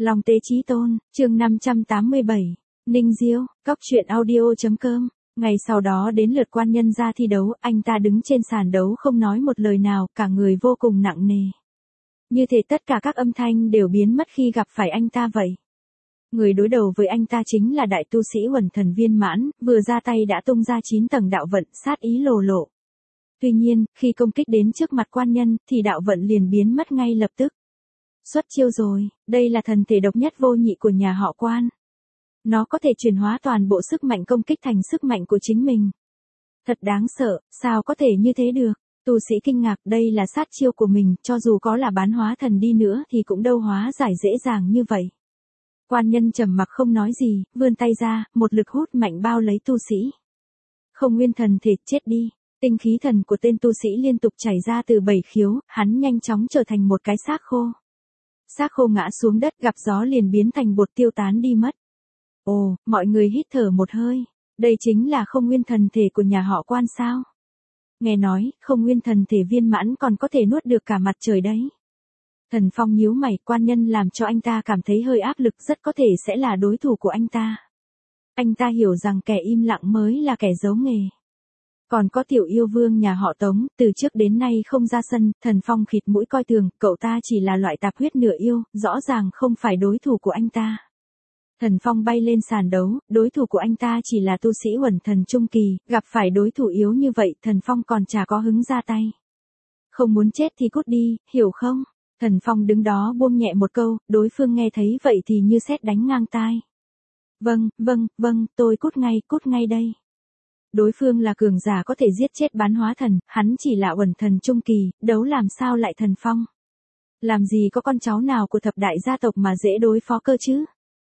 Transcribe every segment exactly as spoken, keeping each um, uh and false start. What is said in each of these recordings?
Long Tế Chí Tôn, chương năm trăm tám mươi bảy, Ninh Diêu, cóc truyện audio.com. Ngày sau đó đến lượt quan nhân ra thi đấu, anh ta đứng trên sàn đấu không nói một lời nào, cả người vô cùng nặng nề. Như thể tất cả các âm thanh đều biến mất khi gặp phải anh ta vậy. Người đối đầu với anh ta chính là đại tu sĩ Uẩn Thần viên mãn, vừa ra tay đã tung ra chín tầng đạo vận, sát ý lồ lộ. Tuy nhiên, khi công kích đến trước mặt quan nhân, thì đạo vận liền biến mất ngay lập tức. Xuất chiêu rồi, đây là thần thể độc nhất vô nhị của nhà họ Quan. Nó có thể chuyển hóa toàn bộ sức mạnh công kích thành sức mạnh của chính mình. Thật đáng sợ, sao có thể như thế được? Tu sĩ kinh ngạc, đây là sát chiêu của mình, cho dù có là bán hóa thần đi nữa thì cũng đâu hóa giải dễ dàng như vậy. Quan nhân trầm mặc không nói gì, vươn tay ra, một lực hút mạnh bao lấy tu sĩ. Không nguyên thần thể, chết đi. Tinh khí thần của tên tu sĩ liên tục chảy ra từ bảy khiếu, hắn nhanh chóng trở thành một cái xác khô. Xác khô ngã xuống đất, gặp gió liền biến thành bột tiêu tán đi mất. Ồ, mọi người hít thở một hơi. Đây chính là không nguyên thần thể của nhà họ Quan sao? Nghe nói, không nguyên thần thể viên mãn còn có thể nuốt được cả mặt trời đấy. Thần Phong nhíu mày, quan nhân làm cho anh ta cảm thấy hơi áp lực, rất có thể sẽ là đối thủ của anh ta. Anh ta hiểu rằng kẻ im lặng mới là kẻ giấu nghề. Còn có tiểu yêu vương nhà họ Tống, từ trước đến nay không ra sân, Thần Phong khịt mũi coi thường, cậu ta chỉ là loại tạp huyết nửa yêu, rõ ràng không phải đối thủ của anh ta. Thần Phong bay lên sàn đấu, đối thủ của anh ta chỉ là tu sĩ Uẩn Thần trung kỳ, gặp phải đối thủ yếu như vậy, Thần Phong còn chả có hứng ra tay. Không muốn chết thì cút đi, hiểu không? Thần Phong đứng đó buông nhẹ một câu, đối phương nghe thấy vậy thì như sét đánh ngang tai. Vâng, vâng, vâng, tôi cút ngay, cút ngay đây. Đối phương là cường giả có thể giết chết bán hóa thần, hắn chỉ là Uẩn Thần trung kỳ, đấu làm sao lại Thần Phong. Làm gì có con cháu nào của thập đại gia tộc mà dễ đối phó cơ chứ?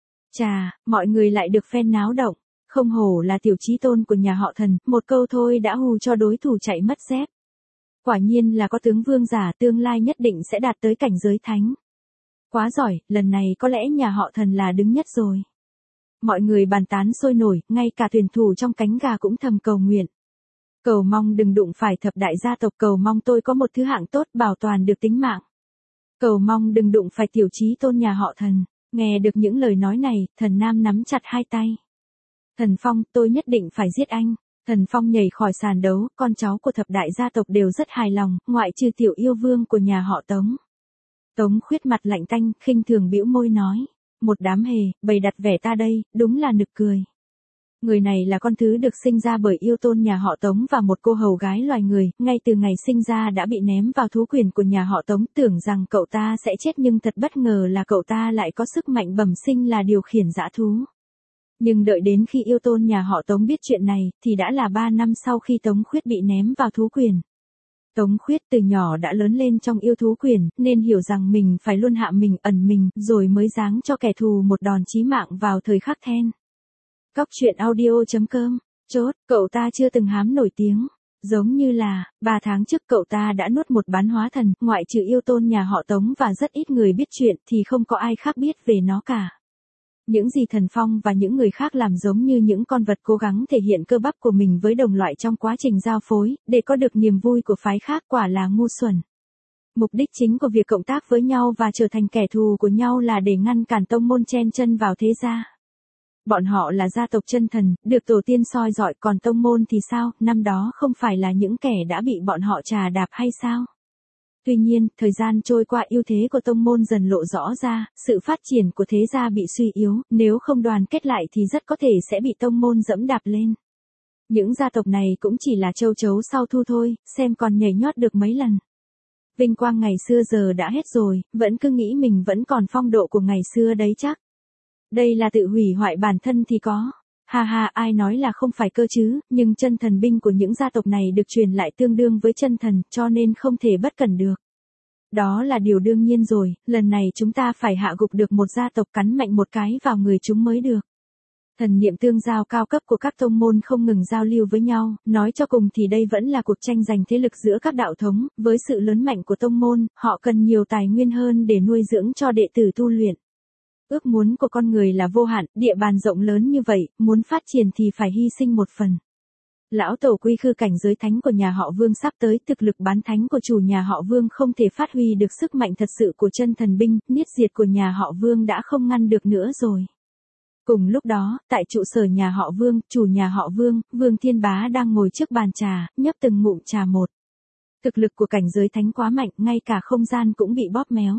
Chà, mọi người lại được phen náo động, không hổ là tiểu chí tôn của nhà họ Thần, một câu thôi đã hù cho đối thủ chạy mất dép. Quả nhiên là có tướng vương giả, tương lai nhất định sẽ đạt tới cảnh giới thánh. Quá giỏi, lần này có lẽ nhà họ Thần là đứng nhất rồi. Mọi người bàn tán sôi nổi, ngay cả tuyển thủ trong cánh gà cũng thầm cầu nguyện. Cầu mong đừng đụng phải thập đại gia tộc, cầu mong tôi có một thứ hạng tốt bảo toàn được tính mạng. Cầu mong đừng đụng phải tiểu chí tôn nhà họ Thần. Nghe được những lời nói này, Thần Nam nắm chặt hai tay. Thần Phong, tôi nhất định phải giết anh. Thần Phong nhảy khỏi sàn đấu, con cháu của thập đại gia tộc đều rất hài lòng, ngoại trừ tiểu yêu vương của nhà họ Tống. Tống Khuyết mặt lạnh tanh, khinh thường bĩu môi nói. Một đám hề, bày đặt vẻ ta đây, đúng là nực cười. Người này là con thứ được sinh ra bởi yêu tôn nhà họ Tống và một cô hầu gái loài người, ngay từ ngày sinh ra đã bị ném vào thú quyền của nhà họ Tống, tưởng rằng cậu ta sẽ chết nhưng thật bất ngờ là cậu ta lại có sức mạnh bẩm sinh là điều khiển dã thú. Nhưng đợi đến khi yêu tôn nhà họ Tống biết chuyện này, thì đã là ba năm sau khi Tống Khuyết bị ném vào thú quyền. Tống Khuyết từ nhỏ đã lớn lên trong yêu thú quyền, nên hiểu rằng mình phải luôn hạ mình, ẩn mình, rồi mới giáng cho kẻ thù một đòn chí mạng vào thời khắc then. Cóc truyện audio.com, chốt, cậu ta chưa từng hám nổi tiếng. Giống như là, ba tháng trước cậu ta đã nuốt một bán hóa thần, ngoại trừ yêu tôn nhà họ Tống và rất ít người biết chuyện thì không có ai khác biết về nó cả. Những gì Thần Phong và những người khác làm giống như những con vật cố gắng thể hiện cơ bắp của mình với đồng loại trong quá trình giao phối, để có được niềm vui của phái khác, quả là ngu xuẩn. Mục đích chính của việc cộng tác với nhau và trở thành kẻ thù của nhau là để ngăn cản tông môn chen chân vào thế gia. Bọn họ là gia tộc chân thần, được tổ tiên soi dọi, còn tông môn thì sao, năm đó không phải là những kẻ đã bị bọn họ trà đạp hay sao? Tuy nhiên, thời gian trôi qua, ưu thế của tông môn dần lộ rõ ra, sự phát triển của thế gia bị suy yếu, nếu không đoàn kết lại thì rất có thể sẽ bị tông môn dẫm đạp lên. Những gia tộc này cũng chỉ là châu chấu sau thu thôi, xem còn nhảy nhót được mấy lần. Vinh quang ngày xưa giờ đã hết rồi, vẫn cứ nghĩ mình vẫn còn phong độ của ngày xưa đấy chắc. Đây là tự hủy hoại bản thân thì có. Ha ha, ai nói là không phải cơ chứ, nhưng chân thần binh của những gia tộc này được truyền lại tương đương với chân thần, cho nên không thể bất cẩn được. Đó là điều đương nhiên rồi, lần này chúng ta phải hạ gục được một gia tộc, cắn mạnh một cái vào người chúng mới được. Thần niệm tương giao cao cấp của các tông môn không ngừng giao lưu với nhau, nói cho cùng thì đây vẫn là cuộc tranh giành thế lực giữa các đạo thống, với sự lớn mạnh của tông môn, họ cần nhiều tài nguyên hơn để nuôi dưỡng cho đệ tử tu luyện. Ước muốn của con người là vô hạn, địa bàn rộng lớn như vậy, muốn phát triển thì phải hy sinh một phần. Lão tổ quy khư cảnh giới thánh của nhà họ Vương sắp tới, thực lực bán thánh của chủ nhà họ Vương không thể phát huy được sức mạnh thật sự của chân thần binh, niết diệt của nhà họ Vương đã không ngăn được nữa rồi. Cùng lúc đó, tại trụ sở nhà họ Vương, chủ nhà họ Vương, Vương Thiên Bá đang ngồi trước bàn trà, nhấp từng ngụm trà một. Thực lực của cảnh giới thánh quá mạnh, ngay cả không gian cũng bị bóp méo.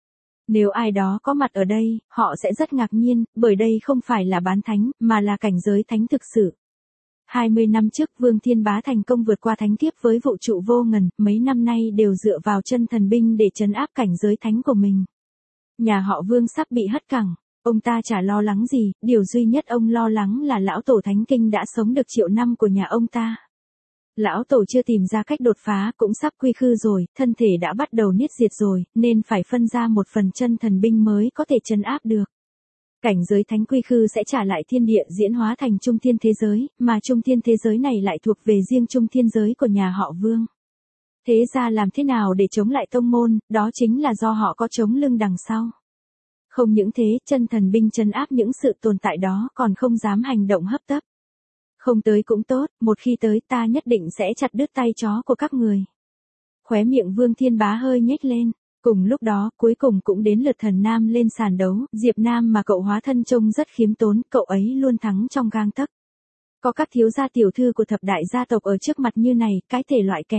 Nếu ai đó có mặt ở đây, họ sẽ rất ngạc nhiên, bởi đây không phải là bán thánh, mà là cảnh giới thánh thực sự. hai mươi năm trước Vương Thiên Bá thành công vượt qua thánh kiếp với vũ trụ vô ngần, mấy năm nay đều dựa vào chân thần binh để trấn áp cảnh giới thánh của mình. Nhà họ Vương sắp bị hất cẳng, ông ta chả lo lắng gì, điều duy nhất ông lo lắng là lão tổ thánh kinh đã sống được triệu năm của nhà ông ta. Lão tổ chưa tìm ra cách đột phá, cũng sắp quy khư rồi, thân thể đã bắt đầu niết diệt rồi, nên phải phân ra một phần chân thần binh mới có thể trấn áp được. Cảnh giới thánh quy khư sẽ trả lại thiên địa diễn hóa thành trung thiên thế giới, mà trung thiên thế giới này lại thuộc về riêng trung thiên giới của nhà họ Vương. Thế ra làm thế nào để chống lại tông môn, đó chính là do họ có chống lưng đằng sau. Không những thế, chân thần binh trấn áp những sự tồn tại đó còn không dám hành động hấp tấp. Không tới cũng tốt, một khi tới ta nhất định sẽ chặt đứt tay chó của các người. Khóe miệng Vương Thiên Bá hơi nhếch lên. Cùng lúc đó, cuối cùng cũng đến lượt Thần Nam lên sàn đấu, Diệp Nam mà cậu hóa thân trông rất khiêm tốn, cậu ấy luôn thắng trong gang tấc. Có các thiếu gia tiểu thư của thập đại gia tộc ở trước mặt như này, cái thể loại kẻ.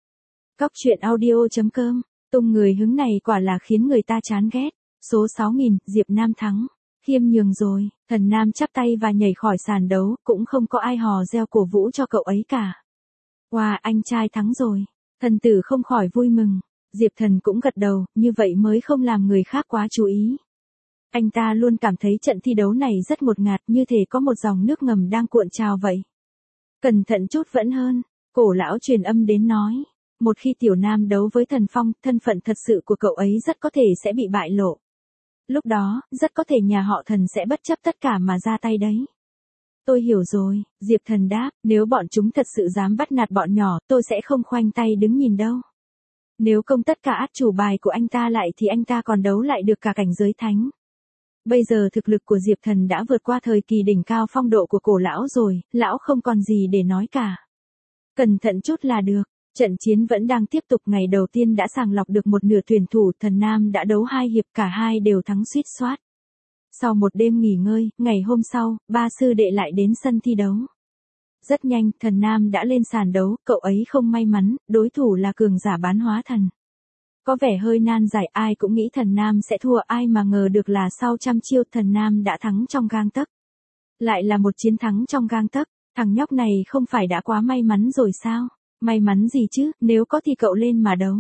Cóc truyện audio chấm com, tung người hứng này quả là khiến người ta chán ghét. Số sáu nghìn, Diệp Nam thắng. Khiêm nhường rồi, Thần Nam chắp tay và nhảy khỏi sàn đấu, cũng không có ai hò reo cổ vũ cho cậu ấy cả. Wow, anh trai thắng rồi. Thần tử không khỏi vui mừng. Diệp Thần cũng gật đầu, như vậy mới không làm người khác quá chú ý. Anh ta luôn cảm thấy trận thi đấu này rất ngột ngạt, như thể có một dòng nước ngầm đang cuộn trào vậy. Cẩn thận chút vẫn hơn, cổ lão truyền âm đến nói. Một khi Tiểu Nam đấu với Thần Phong, thân phận thật sự của cậu ấy rất có thể sẽ bị bại lộ. Lúc đó, rất có thể nhà họ Thần sẽ bất chấp tất cả mà ra tay đấy. Tôi hiểu rồi, Diệp Thần đáp, nếu bọn chúng thật sự dám bắt nạt bọn nhỏ, tôi sẽ không khoanh tay đứng nhìn đâu. Nếu công tất cả át chủ bài của anh ta lại thì anh ta còn đấu lại được cả cảnh giới thánh. Bây giờ thực lực của Diệp Thần đã vượt qua thời kỳ đỉnh cao phong độ của cổ lão rồi, lão không còn gì để nói cả. Cẩn thận chút là được, trận chiến vẫn đang tiếp tục, ngày đầu tiên đã sàng lọc được một nửa tuyển thủ, Thần Nam đã đấu hai hiệp, cả hai đều thắng suýt soát. Sau một đêm nghỉ ngơi, ngày hôm sau, ba sư đệ lại đến sân thi đấu. Rất nhanh, Thần Nam đã lên sàn đấu, cậu ấy không may mắn, đối thủ là cường giả bán hóa thần. Có vẻ hơi nan giải, ai cũng nghĩ Thần Nam sẽ thua, ai mà ngờ được là sau trăm chiêu Thần Nam đã thắng trong gang tấc. Lại là một chiến thắng trong gang tấc, thằng nhóc này không phải đã quá may mắn rồi sao? May mắn gì chứ, nếu có thì cậu lên mà đấu.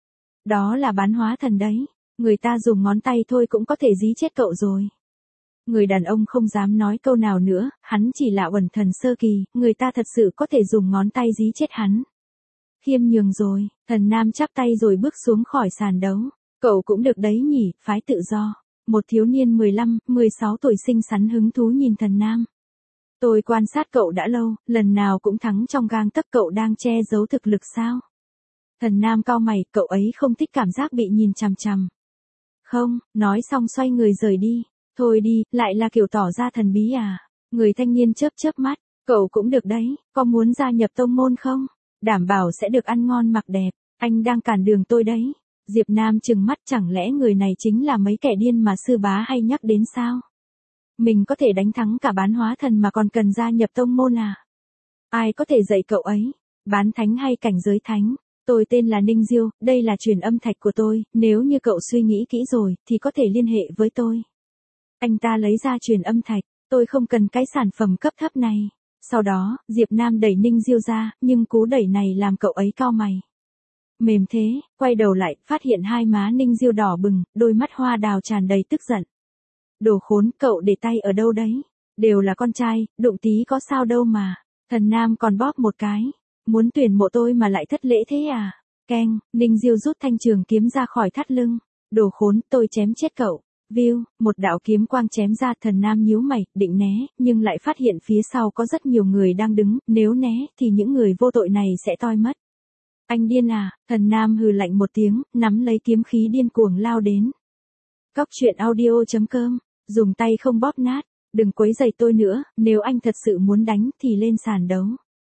Đó là bán hóa thần đấy, người ta dùng ngón tay thôi cũng có thể dí chết cậu rồi. Người đàn ông không dám nói câu nào nữa, hắn chỉ là uẩn thần sơ kỳ, người ta thật sự có thể dùng ngón tay dí chết hắn. Khiêm nhường rồi, Thần Nam chắp tay rồi bước xuống khỏi sàn đấu. Cậu cũng được đấy nhỉ, phái tự do. Một thiếu niên mười lăm, mười sáu tuổi xinh xắn hứng thú nhìn Thần Nam. Tôi quan sát cậu đã lâu, lần nào cũng thắng trong gang tấc, cậu đang che giấu thực lực sao? Thần Nam cau mày, cậu ấy không thích cảm giác bị nhìn chằm chằm. Không, nói xong xoay người rời đi. Thôi đi, lại là kiểu tỏ ra thần bí à? Người thanh niên chớp chớp mắt, cậu cũng được đấy, có muốn gia nhập tông môn không? Đảm bảo sẽ được ăn ngon mặc đẹp, anh đang cản đường tôi đấy. Diệp Nam trừng mắt, chẳng lẽ người này chính là mấy kẻ điên mà sư bá hay nhắc đến sao? Mình có thể đánh thắng cả bán hóa thần mà còn cần gia nhập tông môn à? Ai có thể dạy cậu ấy? Bán thánh hay cảnh giới thánh? Tôi tên là Ninh Diêu, đây là truyền âm thạch của tôi, nếu như cậu suy nghĩ kỹ rồi, thì có thể liên hệ với tôi. Anh ta lấy ra truyền âm thạch, tôi không cần cái sản phẩm cấp thấp này. Sau đó, Diệp Nam đẩy Ninh Diêu ra, nhưng cú đẩy này làm cậu ấy cau mày. Mềm thế, quay đầu lại, phát hiện hai má Ninh Diêu đỏ bừng, đôi mắt hoa đào tràn đầy tức giận. Đồ khốn, cậu để tay ở đâu đấy? Đều là con trai, đụng tí có sao đâu mà. Thần Nam còn bóp một cái. Muốn tuyển mộ tôi mà lại thất lễ thế à? Keng, Ninh Diêu rút thanh trường kiếm ra khỏi thắt lưng. Đồ khốn, tôi chém chết cậu. View, một đạo kiếm quang chém ra, Thần Nam nhíu mày, định né, nhưng lại phát hiện phía sau có rất nhiều người đang đứng, nếu né thì những người vô tội này sẽ toi mất. Anh điên à? Thần Nam hừ lạnh một tiếng, nắm lấy kiếm khí điên cuồng lao đến. Cóc truyện audio chấm com, dùng tay không bóp nát, đừng quấy rầy tôi nữa, nếu anh thật sự muốn đánh thì lên sàn đấu.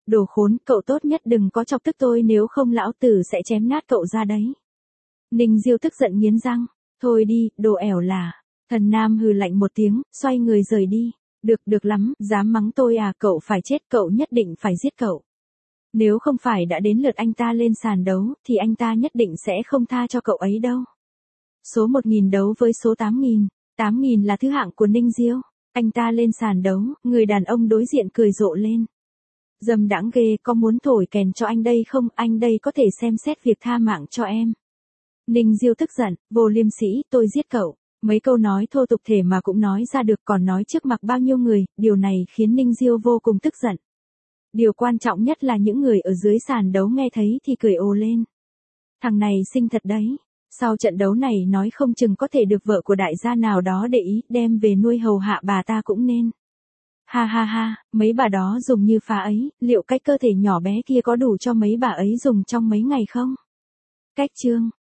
Đồ khốn, cậu tốt nhất đừng có chọc tức tôi nếu không lão tử sẽ chém nát cậu ra đấy. Ninh Diêu tức giận nghiến răng. Thôi đi, đồ ẻo là. Thần Nam hừ lạnh một tiếng, xoay người rời đi. Được, được lắm, dám mắng tôi à, cậu phải chết, cậu nhất định phải giết cậu. Nếu không phải đã đến lượt anh ta lên sàn đấu, thì anh ta nhất định sẽ không tha cho cậu ấy đâu. Số một nghìn đấu với số tám nghìn. tám nghìn là thứ hạng của Ninh Diêu. Anh ta lên sàn đấu, người đàn ông đối diện cười rộ lên. Dâm đãng ghê, có muốn thổi kèn cho anh đây không, anh đây có thể xem xét việc tha mạng cho em. Ninh Diêu tức giận, vô liêm sỉ, tôi giết cậu. Mấy câu nói thô tục thể mà cũng nói ra được, còn nói trước mặt bao nhiêu người, điều này khiến Ninh Diêu vô cùng tức giận. Điều quan trọng nhất là những người ở dưới sàn đấu nghe thấy thì cười ồ lên. Thằng này xinh thật đấy. Sau trận đấu này nói không chừng có thể được vợ của đại gia nào đó để ý, đem về nuôi hầu hạ bà ta cũng nên. Ha ha ha, mấy bà đó dùng như phá ấy, liệu cách cơ thể nhỏ bé kia có đủ cho mấy bà ấy dùng trong mấy ngày không? Cách chương